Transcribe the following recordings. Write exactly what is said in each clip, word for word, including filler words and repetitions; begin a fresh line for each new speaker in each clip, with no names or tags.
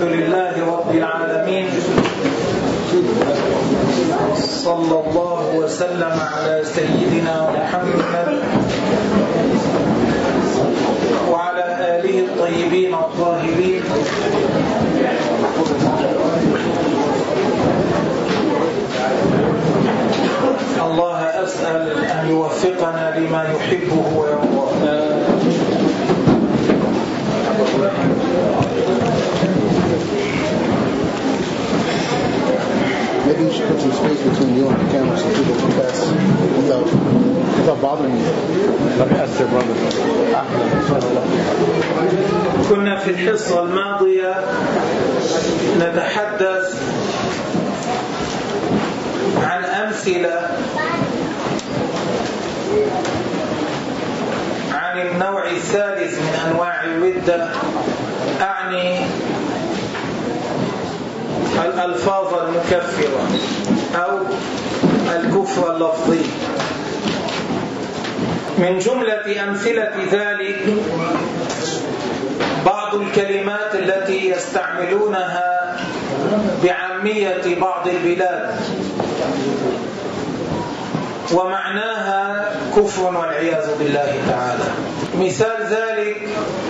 الحمد لله رب العالمين، صلى الله وسلم على سيدنا محمد وعلى آله الطيبين الطاهرين. الله أسأل أن يوفقنا لما يحبه ويرضاه.
Maybe you should put some space between you and the camera so people can pass without, without bothering you. Let me ask your brother.
كنا في الحصة الماضية نتحدث عن أمثلة عن النوع الثالث من أنواع الردة، أعني الألفاظ المكفرة أو الكفر اللفظي. من جملة أمثلة ذلك بعض الكلمات التي يستعملونها بعامية بعض البلاد ومعناها كفر والعياذ بالله تعالى. مثال ذلك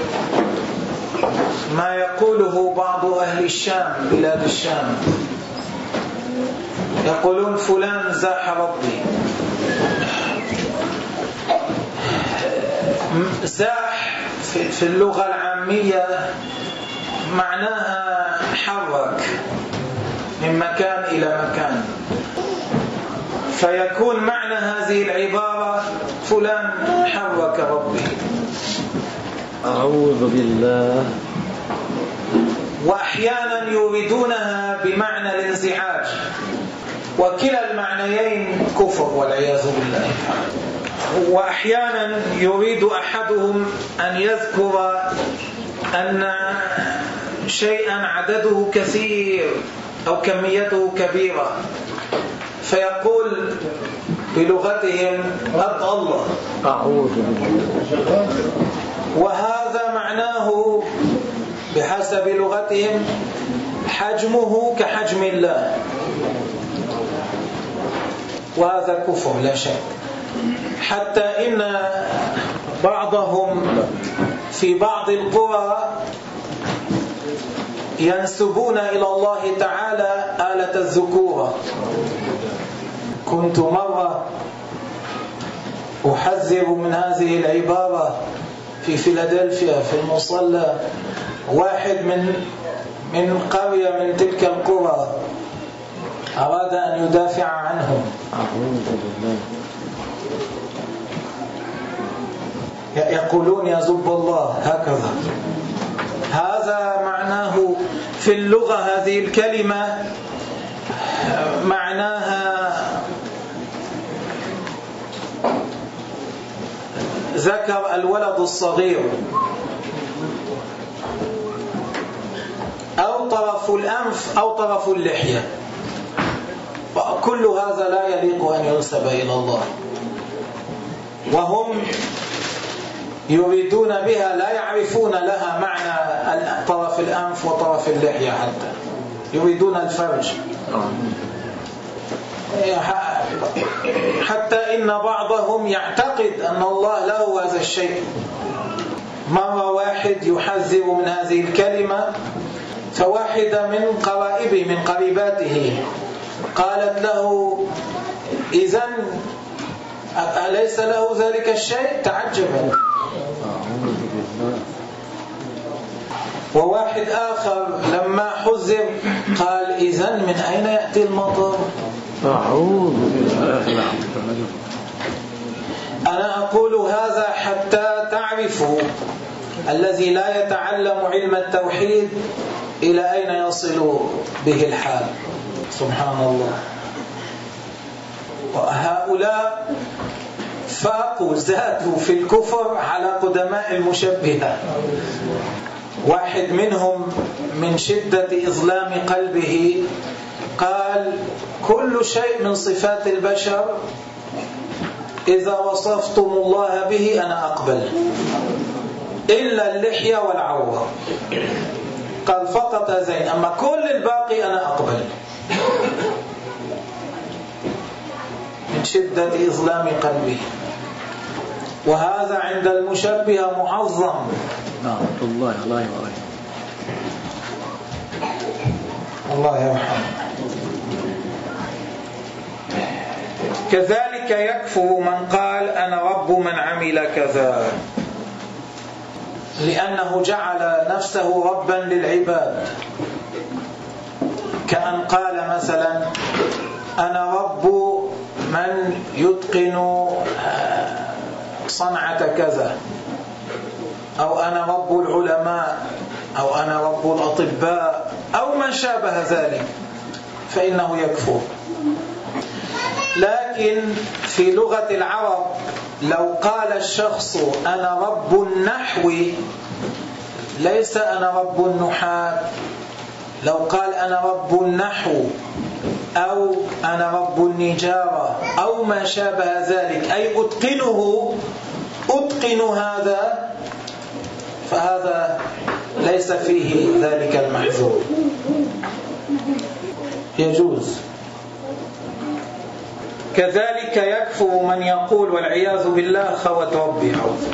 ما يقوله بعض أهل الشام، بلاد الشام، يقولون فلان زاح ربي. زاح في اللغة العامية معناها حرك من مكان إلى مكان، فيكون معنى هذه العبارة فلان حرك ربي.
أعوذ بالله.
وأحيانا يريدونها بمعنى الانزعاج، وكلا المعنيين كفر والعياذ بالله. وأحيانا يريد أحدهم أن يذكر أن شيئا عدده كثير أو كميته كبيرة، فيقول بلغتهم رد الله.
أعوذ بالله.
وهذا معناه بحسب لغتهم حجمه كحجم الله، وهذا كفر لا شك. حتى إن بعضهم في بعض القرى ينسبون إلى الله تعالى آلة الذكورة. كنت مرة أحذر من هذه العبارة في فيلادلفيا في المصلى، واحد من من قرية من تلك القرى أراد أن يدافع عنهم. يقولون يذب الله هكذا. هذا معناه في اللغة هذه الكلمة معناها ذكر الولد الصغير أو طرف الأنف أو طرف اللحية. كل هذا لا يليق أن ينسب إلى الله، وهم يريدون بها لا يعرفون لها معنى طرف الأنف وطرف اللحية، حتى يريدون الفرج. حتى إن بعضهم يعتقد أن الله له هذا الشيء. مرة واحد يحذر من هذه الكلمة، فواحدة من قرائبه من قريباته قالت له إذن أليس له ذلك الشيء؟ تعجبا. وواحد آخر لما حذر قال إذن من أين يأتي المطر؟
أعوذ بالله.
أنا أقول هذا حتى تعرفوا الذي لا يتعلم علم التوحيد إلى أين يصل به الحال. سبحان الله. وهؤلاء فاقوا زادوا في الكفر على قدماء المشبهة. واحد منهم من شدة إظلام قلبه قال كل شيء من صفات البشر إذا وصفتم الله به أنا أقبل إلا اللحية والعورة. قال فقط هذين، أما كل الباقي أنا أقبل من شدة إظلام قلبه. وهذا عند المشبهة معظم.
نعم الله الله يبارك.
الله يرحمه. كذلك يكفر من قال أنا رب من عمل كذا، لأنه جعل نفسه ربا للعباد، كأن قال مثلا أنا رب من يتقن صنعة كذا، أو أنا رب العلماء، أو أنا رب الأطباء، أو ما شابه ذلك، فإنه يكفر. لكن في لغة العرب لو قال الشخص أنا رب النحو، ليس أنا رب النحاة. لو قال أنا رب النحو أو أنا رب النجارة أو ما شابه ذلك، أي أتقنه أتقن هذا، فهذا ليس فيه ذلك المحذور، يجوز. كذلك يكفر من يقول والعياذ بالله خوت ربي عوذ.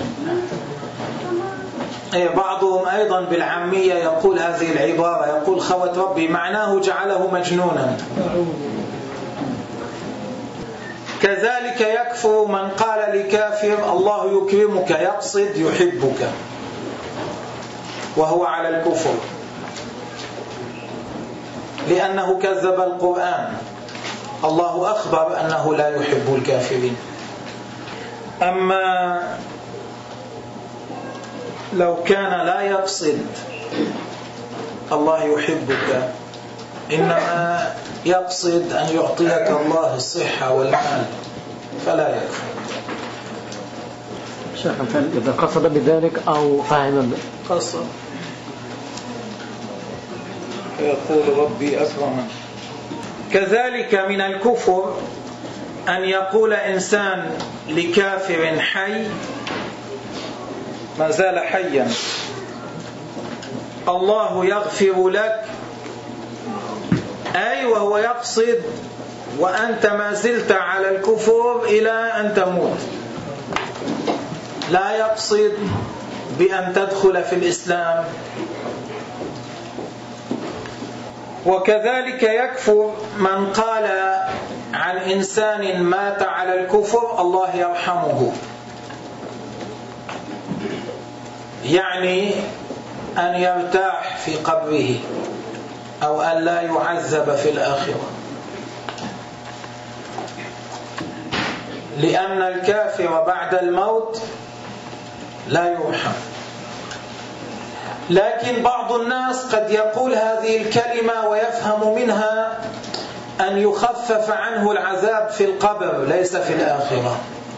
بعضهم أيضا بالعامية يقول هذه العبارة، يقول خوت ربي، معناه جعله مجنونا. كذلك يكفر من قال لكافر الله يكرمك، يقصد يحبك وهو على الكفر، لأنه كذب القرآن. الله أخبر أنه لا يحب الكافرين. أما لو كان لا يقصد الله يحبك، إنما يقصد أن يعطيك الله الصحة والمال، فلا يكفر.
شيخ إذا قصد بذلك أو فهم
قصد يقول ربي أكرمن. كذلك من الكفر أن يقول إنسان لكافر حي ما زال حيا الله يغفر لك، أي وهو يقصد وأنت ما زلت على الكفر إلى أن تموت، لا يقصد بأن تدخل في الإسلام. وكذلك يكفر من قال عن إنسان مات على الكفر الله يرحمه، يعني أن يرتاح في قبره أو أن لا يعذب في الآخرة، لأن الكافر بعد الموت لا يرحم. لكن بعض الناس قد يقول هذه الكلمة ويفهم منها أن يخفف عنه العذاب في القبر ليس في الآخرة،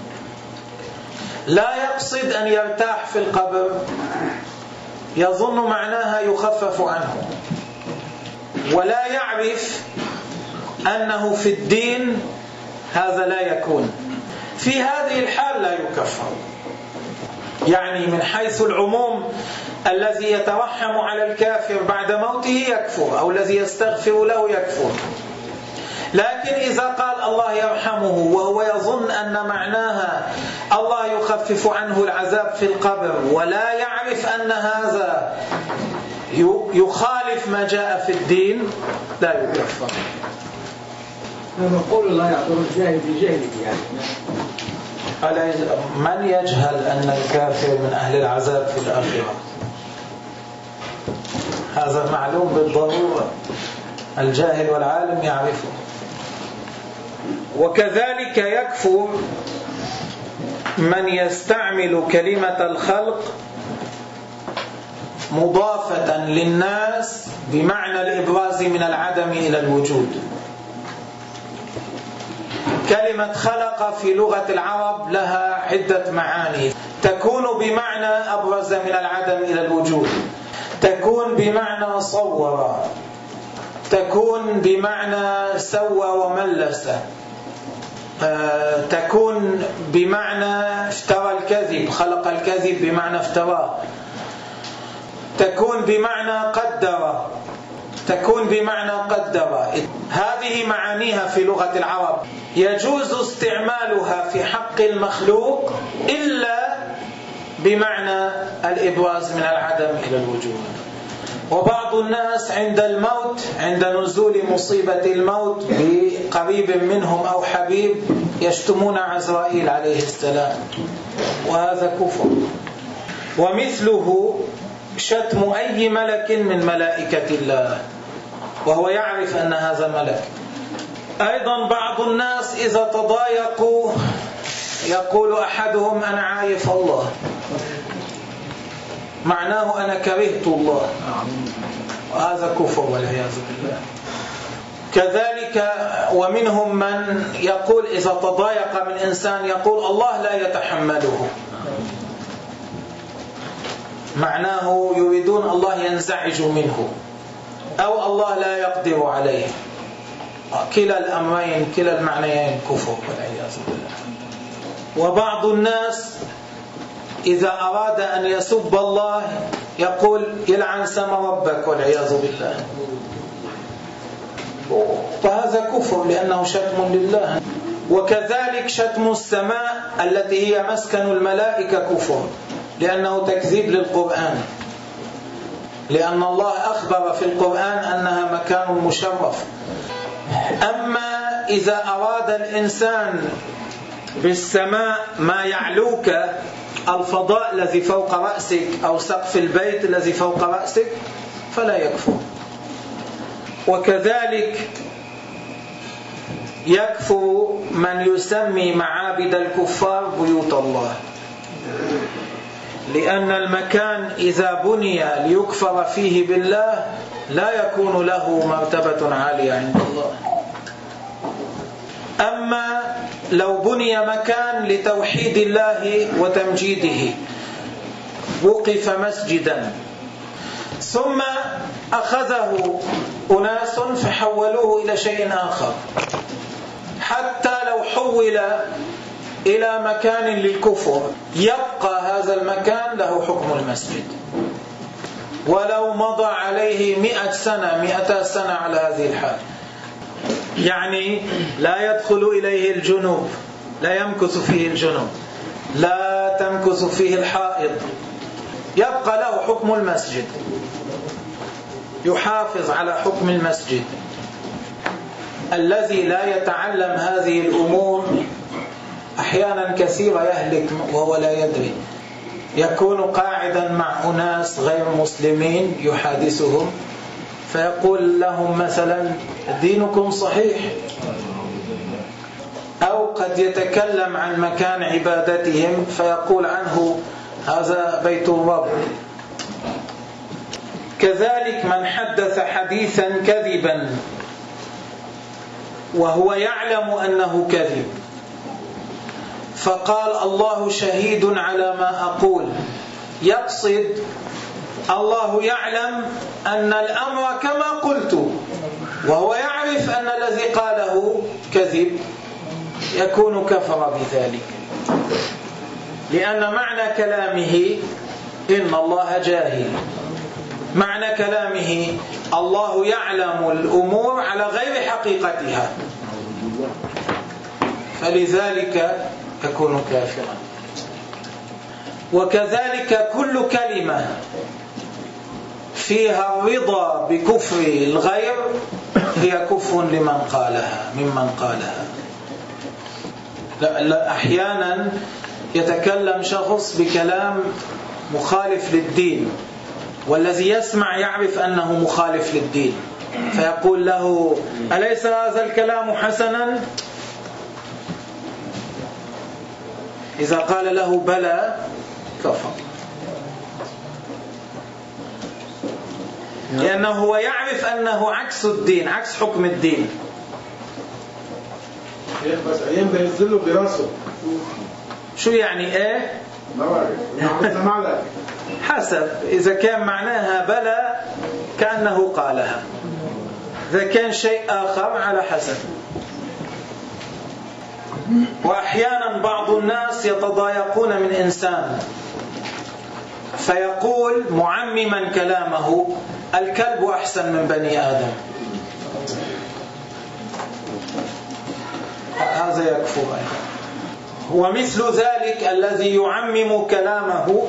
لا يقصد أن يرتاح في القبر، يظن معناها يخفف عنه، ولا يعرف أنه في الدين هذا لا يكون. في هذه الحال لا يكفر، يعني من حيث العموم الذي يترحم على الكافر بعد موته يكفر، أو الذي يستغفر له يكفر. لكن إذا قال الله يرحمه وهو يظن أن معناها الله يخفف عنه العذاب في القبر، ولا يعرف أن هذا يخالف ما جاء في الدين، لا يكفر.
نقول الله يعذر الجاهل بجهله، يعني
من يجهل أن الكافر من أهل العذاب في الآخرة؟ هذا معلوم بالضرورة، الجاهل والعالم يعرفه. وكذلك يكفر من يستعمل كلمة الخلق مضافة للناس بمعنى الإبراز من العدم إلى الوجود. كلمة خلق في لغة العرب لها عدة معاني، تكون بمعنى أبرز من العدم إلى الوجود، تكون بمعنى صور، تكون بمعنى سوى وملس، تكون بمعنى افترى الكذب، خلق الكذب بمعنى افتراه، تكون بمعنى قدر، تكون بمعنى قدر. هذه معانيها في لغة العرب، يجوز استعمالها في حق المخلوق إلا بمعنى الإبراز من العدم إلى الوجود. وبعض الناس عند الموت، عند نزول مصيبة الموت بقريب منهم أو حبيب، يشتمون عزرائيل عليه السلام، وهذا كفر. ومثله شتم أي ملك من ملائكة الله وهو يعرف أن هذا ملك. أيضا بعض الناس إذا تضايقوا يقول أحدهم أنا عايف الله، معناه أنا كرهت الله، وهذا كفر والعياذ بالله. كذلك ومنهم من يقول إذا تضايق من إنسان يقول الله لا يتحمله، معناه يريدون الله ينزعج منه أو الله لا يقدر عليه. كلا الأمرين كلا المعنيين كفر والعياذ بالله. وبعض الناس إذا أراد أن يسب الله يقول يلعن سما ربك والعياذ بالله، فهذا كفر لأنه شتم لله. وكذلك شتم السماء التي هي مسكن الملائكة كفر لأنه تكذيب للقرآن، لأن الله أخبر في القرآن أنها مكان مشرف. أما إذا أراد الإنسان بالسماء ما يعلوك، الفضاء الذي فوق رأسك أو سقف البيت الذي فوق رأسك، فلا يكفر. وكذلك يكفر من يسمي معابد الكفار بيوت الله، لأن المكان إذا بني ليكفر فيه بالله لا يكون له مرتبة عالية عند الله. أما لو بني مكان لتوحيد الله وتمجيده وقف مسجدا ثم أخذه أناس فحولوه إلى شيء آخر، حتى لو حول إلى مكان للكفر يبقى هذا المكان له حكم المسجد، ولو مضى عليه مئة سنة مئة سنة على هذه الحال. يعني لا يدخل إليه الجنوب، لا يمكث فيه الجنوب، لا تمكث فيه الحائض، يبقى له حكم المسجد، يحافظ على حكم المسجد. الذي لا يتعلم هذه الأمور أحيانا كثيرة يهلك وهو لا يدري، يكون قاعدا مع أناس غير مسلمين يحادثهم فيقول لهم مثلا دينكم صحيح، أو قد يتكلم عن مكان عبادتهم فيقول عنه هذا بيت الرب. كذلك من حدث حديثا كذبا وهو يعلم أنه كذب فقال الله شهيد على ما أقول، يقصد الله يعلم أن الأمر كما قلت وهو يعرف أن الذي قاله كذب، يكون كفر بذلك، لأن معنى كلامه إن الله جاهل، معنى كلامه الله يعلم الأمور على غير حقيقتها، فلذلك يكون كافرا. وكذلك كل كلمة فيها الرضا بكفر الغير هي كفر لمن قالها ممن قالها. لا لا أحيانا يتكلم شخص بكلام مخالف للدين والذي يسمع يعرف أنه مخالف للدين فيقول له أليس هذا الكلام حسنا؟ إذا قال له بلى كفر، لأنه هو يعرف أنه عكس الدين، عكس حكم الدين.
بس أيام بينزله براسه
شو يعني إيه؟ حسب، إذا كان معناها بلى كأنه قالها، إذا كان شيء آخر على حسب. وأحيانا بعض الناس يتضايقون من إنسان فيقول معمما كلامه: الكلب أحسن من بني آدم. هذا يكفر. ومثل ذلك الذي يعمم كلامه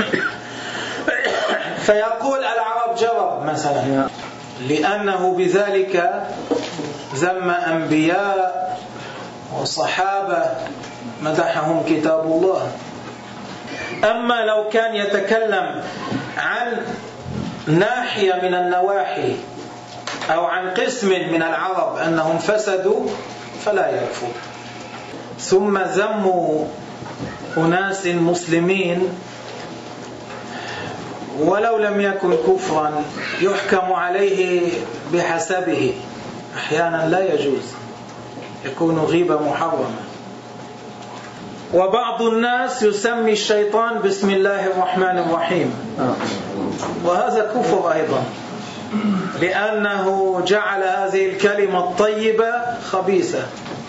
فيقول: العرب جرب مثلا، لأنه بذلك ذم أنبياء وصحابة مدحهم كتاب الله. أما لو كان يتكلم عن ناحية من النواحي أو عن قسم من العرب أنهم فسدوا فلا يكفر. ثم ذم أناس مسلمين ولو لم يكن كفرا يحكم عليه بحسبه، أحيانا لا يجوز، يكون غيبة محرمة. وبعض الناس يسمي الشيطان بسم الله الرحمن الرحيم، وهذا كفر أيضا، لأنه جعل هذه الكلمة الطيبة خبيثة.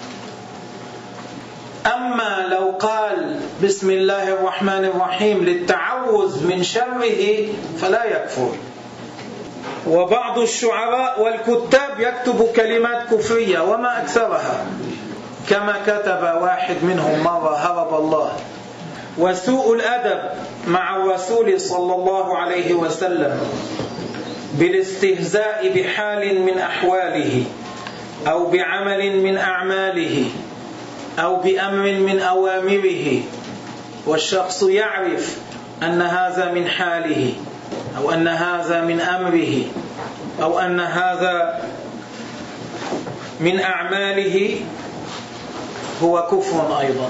أما لو قال بسم الله الرحمن الرحيم للتعوذ من شره فلا يكفر. وبعض الشعراء والكتاب يكتب كلمات كفرية وما أكثرها، كما كتب واحد منهم مرة هرب الله: وسوء الأدب مع الرسول صلى الله عليه وسلم بالاستهزاء بحال من أحواله أو بعمل من أعماله أو بأمر من أوامره، والشخص يعرف أن هذا من حاله أو أن هذا من أمره أو أن هذا من أعماله، هو كفر أيضا.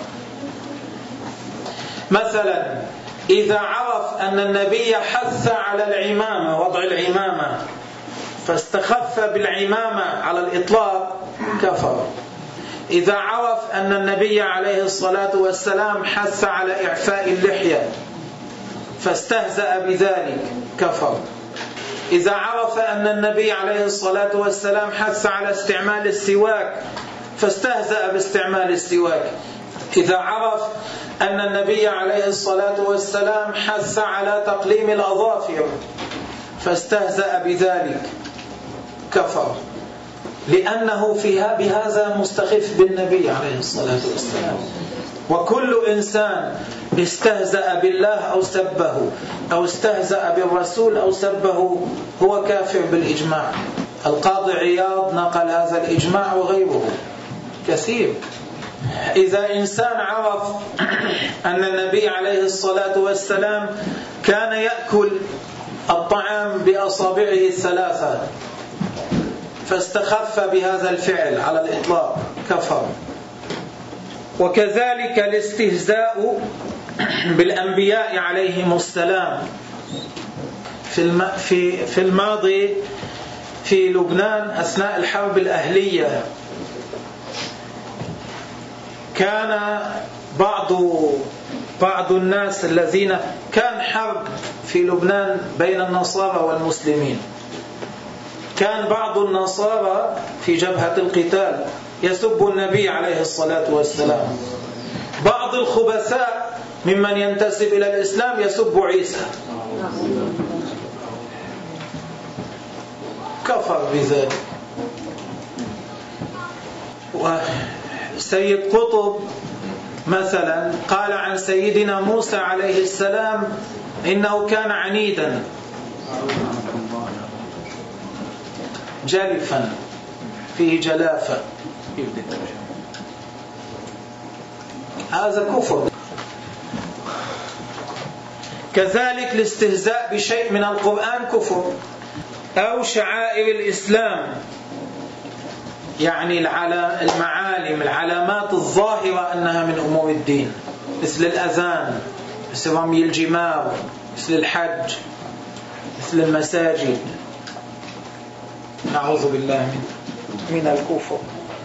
مثلا إذا عرف أن النبي حث على العمامة، وضع العمامة، فاستخف بالعمامة على الإطلاق، كفر. إذا عرف أن النبي عليه الصلاة والسلام حث على إعفاء اللحية فاستهزأ بذلك، كفر. إذا عرف أن النبي عليه الصلاة والسلام حث على استعمال السواك فاستهزأ باستعمال السواك. إذا عرف أن النبي عليه الصلاة والسلام حث على تقليم الأظافر فاستهزأ بذلك، كفر، لأنه فيها بهذا مستخف بالنبي عليه الصلاة والسلام. وكل إنسان استهزأ بالله أو سبه أو استهزأ بالرسول أو سبه هو كافر بالإجماع. القاضي عياض نقل هذا الإجماع وغيره كثير. إذا إنسان عرف أن النبي عليه الصلاة والسلام كان يأكل الطعام بأصابعه الثلاثة فاستخف بهذا الفعل على الإطلاق، كفر. وكذلك الاستهزاء بالأنبياء عليهم السلام. في في في الماضي في لبنان أثناء الحرب الأهلية كان بعض بعض الناس الذين كان حرب في لبنان بين النصارى والمسلمين، كان بعض النصارى في جبهة القتال يسب النبي عليه الصلاة والسلام. بعض الخبثاء ممن ينتسب إلى الإسلام يسب عيسى، كفر بذلك. وسيد قطب مثلا قال عن سيدنا موسى عليه السلام إنه كان عنيدا جلفا فيه جلافة، هذا كفر. كذلك الاستهزاء بشيء من القرآن كفر، أو شعائر الإسلام، يعني المعالم العلامات الظاهرة أنها من أمور الدين، مثل الأذان، مثل رمي الجمار، مثل الحج، مثل المساجد، نعوذ بالله من من الكفر.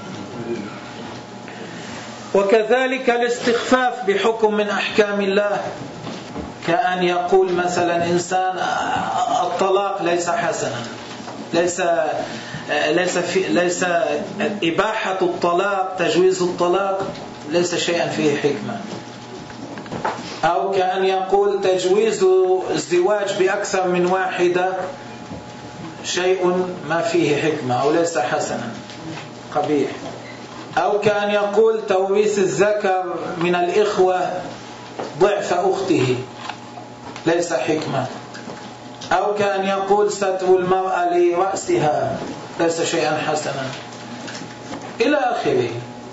وكذلك الاستخفاف بحكم من أحكام الله، كأن يقول مثلا إنسان الطلاق ليس حسنا، ليس ليس في ليس إباحة الطلاق، تجويز الطلاق ليس شيئا فيه حكمة. أو كأن يقول تجويز الزواج بأكثر من واحدة شيء ما فيه حكمة أو ليس حسنا، قبيح. أو كأن يقول توريث الذكر من الإخوة ضعف أخته، ليس حكمة. أو كأن يقول ستر المرأة لرأسها، ليس شيئا حسنا، إلى آخره.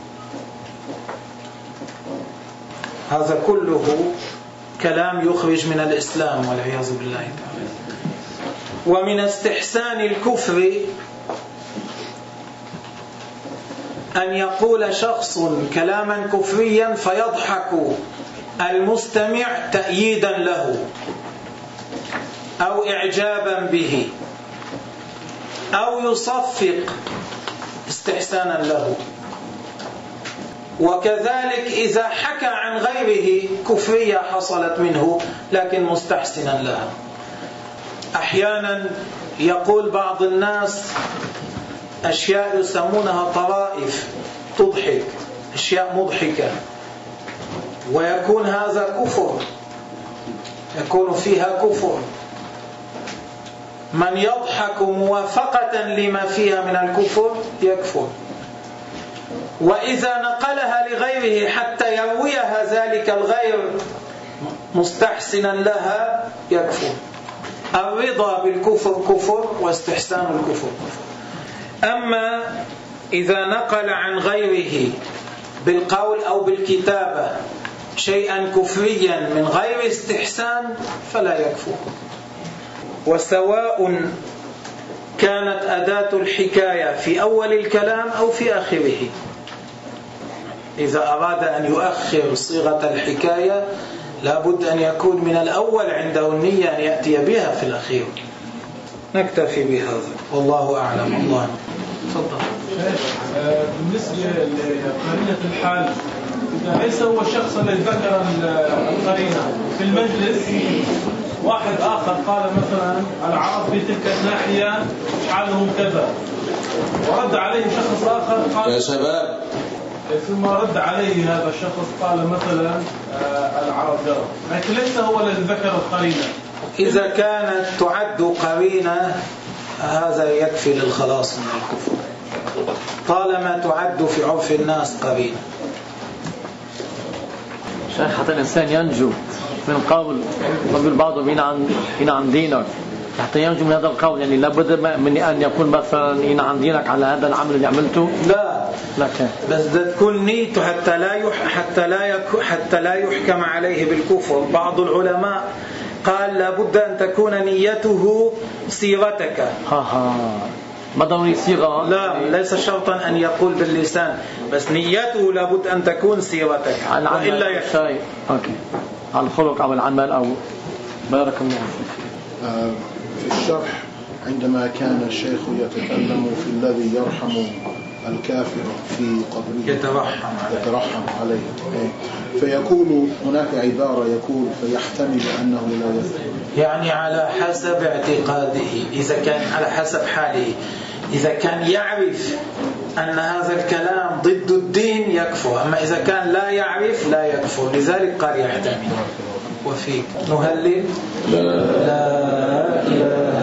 هذا كله كلام يخرج من الإسلام والعياذ بالله تعالى. ومن استحسان الكفر أن يقول شخص كلاما كفريا فيضحك المستمع تأييدا له أو إعجابا به أو يصفق استحسانا له. وكذلك إذا حكى عن غيره كفرية حصلت منه لكن مستحسنا لها. أحيانا يقول بعض الناس أشياء يسمونها طرائف تضحك، أشياء مضحكة، ويكون هذا كفر، يكون فيها كفر. من يضحك موافقة لما فيها من الكفر يكفر. وإذا نقلها لغيره حتى يرويها ذلك الغير مستحسنا لها يكفر. الرضا بالكفر كفر، واستحسان الكفر كفر. أما إذا نقل عن غيره بالقول أو بالكتابة شيئا كفريا من غير استحسان فلا يكفر. وسواء كانت أداة الحكاية في أول الكلام أو في آخره. إذا أراد أن يؤخر صيغة الحكاية لابد أن يكون من الأول عنده النية أن يأتي بها في الأخير. نكتفي بهذا والله أعلم. الله تفضل.
بالنسبة لقرينة الحال، إذا ليس هو الشخص الذي ذكر القرينة في المجلس، واحد آخر قال مثلا العرب في تلك الناحية حالهم كذا، ورد عليه شخص آخر قال
يا شباب،
ثم رد عليه هذا الشخص قال مثلا العرب جرى، لكن ليس هو الذي ذكر القرينة.
إذا كانت تعد قرينة هذا يكفي للخلاص من الكفر، طالما تعد في عرف الناس قرينة.
شيخ حتى الإنسان ينجو من قول يقول بعضهم هنا عن هنا عن دينك، حتى ينجو من هذا القول، يعني لابد من أن يكون مثلا هنا عن دينك على هذا العمل اللي عملته.
لا
لكن
بس تكون نيته حتى لا يح حتى لا يك حتى لا يحكم عليه بالكفر. بعض العلماء قال لابد أن تكون نيته سيرتك.
ها ها ما ضروري صيغة.
لا، ليس شرطا أن يقول باللسان، بس نيته لابد أن تكون سيرتك، وإلا يحصل.
أوكي، على الخلق أو العمل أو. بارك الله فيك.
في الشرح عندما كان الشيخ يتكلم في الذي يرحم الكافر في قبره
يترحم عليه,
يترحم عليه. فيقول هناك عبارة يقول فيحتمل أنه لا يذكر،
يعني على حسب اعتقاده، إذا كان على حسب حاله. إذا كان يعرف أن هذا الكلام ضد الدين يكفر، أما إذا كان لا يعرف لا يكفر. لذلك قال يحتمل. وفيك نهلل لا إله